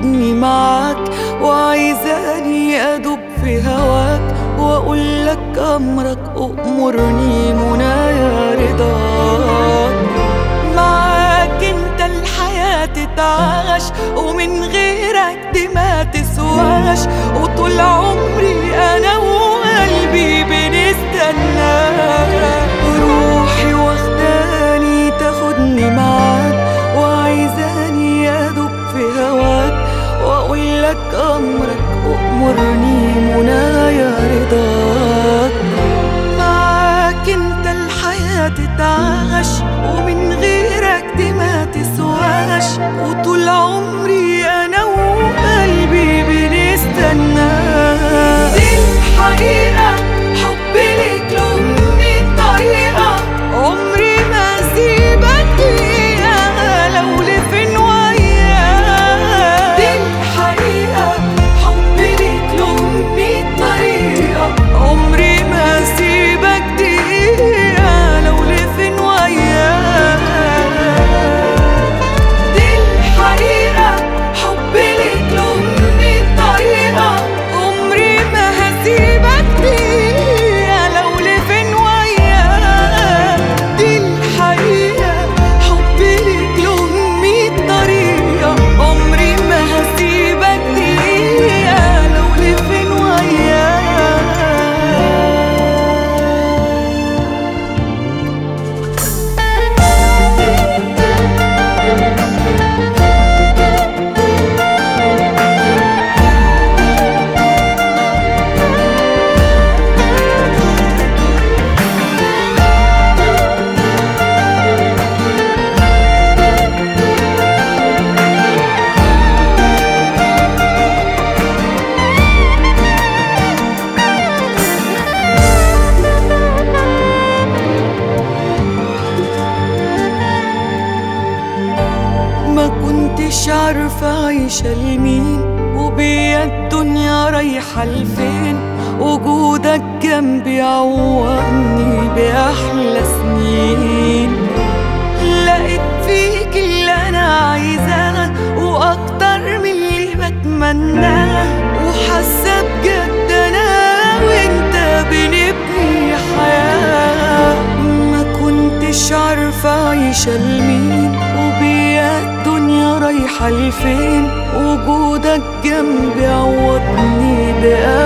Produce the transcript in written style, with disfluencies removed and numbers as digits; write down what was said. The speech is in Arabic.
تاخدني معاك، وعايزاني أدوب في هواك وأقولك أمرك أؤمرني منايا رضاك. معاك انت الحياة تتعاش، ومن غيرك دي ما تسواش، وطول عمري أنا وقلبي بنستناك. روحي واخداني تاخدني معاك، وعايزاني أدوب في هواك وأقولك أمرك أؤمرني منايا رضاك. معاك انت الحياة تتعاش، ومن غيرك دي ما تسواش، وطول عمري أنا وقلبي بنستناك. دي الحقيقة حبي ليك له 100 طريقة، عمري ما أسيبك دقيقة لو لفين وياك. دي الحقيقة حبي ليك له 100 طريقة، عمري ما أسيبك دقيقة لو لفين وياك. دي الحقيقة حبي ليك له 100 طريقة، عمري ما هسيبك دقيقة لو لفين وياك. دي الحقيقة حبي ليك له 100 طريقة، عمري ما هسيبك دقيقة لو لفين وياك. ما كنتش عارفة عايشة لمين، وبيا الدنيا رايحة لفين، وجودك جنبي عوضني بأحلى سنين. لقيت فيك اللي أنا عايزاه وأكتر من اللي بتمناه، وحاسة بجد أنا وأنت بنبني حياة. ما كنتش عارفة عايشة لمين، وبيا الدنيا رايحة لفين، وجودك جنبي عوضني بأحلى